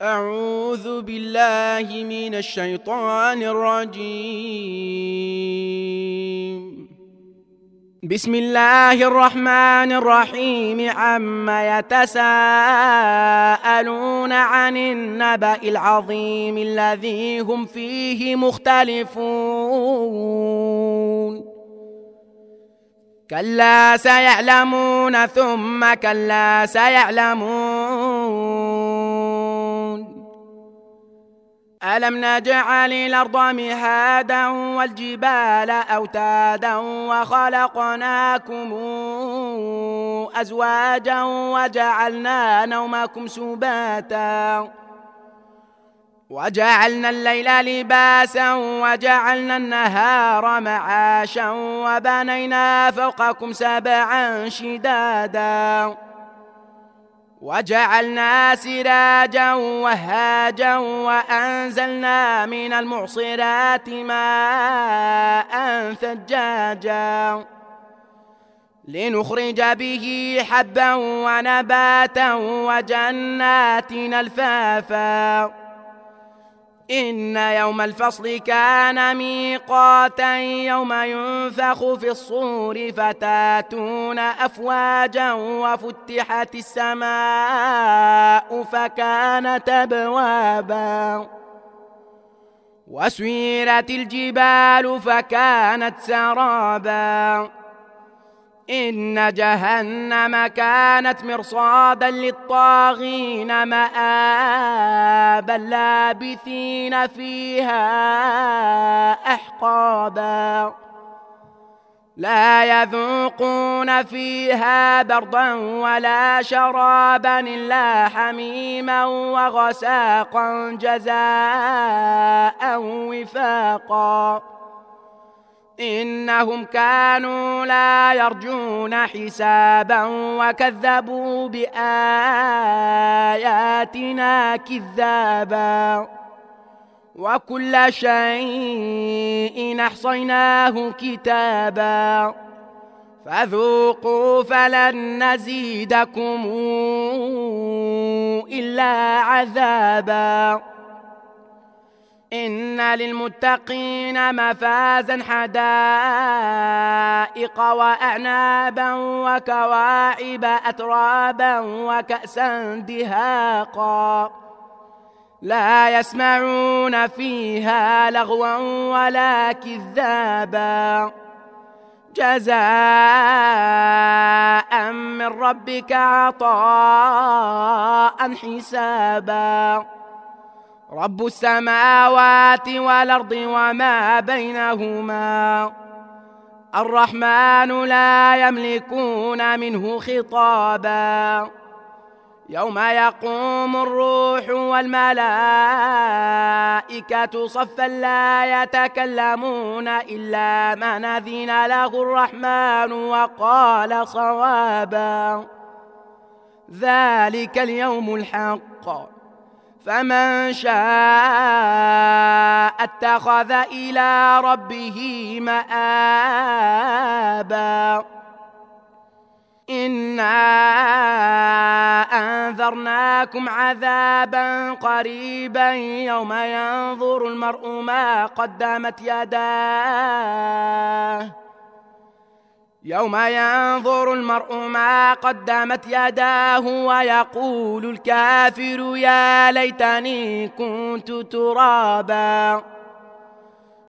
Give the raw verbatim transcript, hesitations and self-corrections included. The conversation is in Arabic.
أعوذ بالله من الشيطان الرجيم. بسم الله الرحمن الرحيم. عما يتساءلون عن النبأ العظيم الذي هم فيه مختلفون. كلا سيعلمون ثم كلا سيعلمون. ألم نجعل الأرض مهادا والجبال أوتادا وخلقناكم أزواجا وجعلنا نومكم سباتا وجعلنا الليل لباسا وجعلنا النهار معاشا وبنينا فوقكم سبعا شدادا وجعلنا سراجا وهاجا وأنزلنا من المعصرات ماء ثجاجا لنخرج به حبا ونباتا وجنات ألفافا. إن يوم الفصل كان ميقاتا يوم ينفخ في الصور فتاتون أفواجا وفتحت السماء فكانت أبوابا وسيرت الجبال فكانت سرابا. إن جهنم كانت مرصادا للطاغين مآبا لابثين فيها أحقابا لا يذوقون فيها بردا ولا شرابا إلا حميما وغساقا جزاء وفاقا. إنهم كانوا لا يرجون حسابا وكذبوا بآياتنا كذابا وكل شيء أحصيناه كتابا فذوقوا فلن نزيدكم إلا عذابا. إن للمتقين مفازا حدائق وأعنابا وكواعب أترابا وكأسا دهاقا لا يسمعون فيها لغوا ولا كذابا جزاء من ربك عطاء حسابا. رب السماوات والأرض وما بينهما الرحمن لا يملكون منه خطابا. يوم يقوم الروح والملائكة صفا لا يتكلمون إلا من أذن له الرحمن وقال صوابا. ذلك اليوم الحق فمن شاء اتخذ إلى ربه مآبا. إنا أنذرناكم عذابا قريبا يوم ينظر المرء ما قدمت يداه يوم ينظر المرء ما قدمت يداه ويقول الكافر يا ليتني كنت ترابا.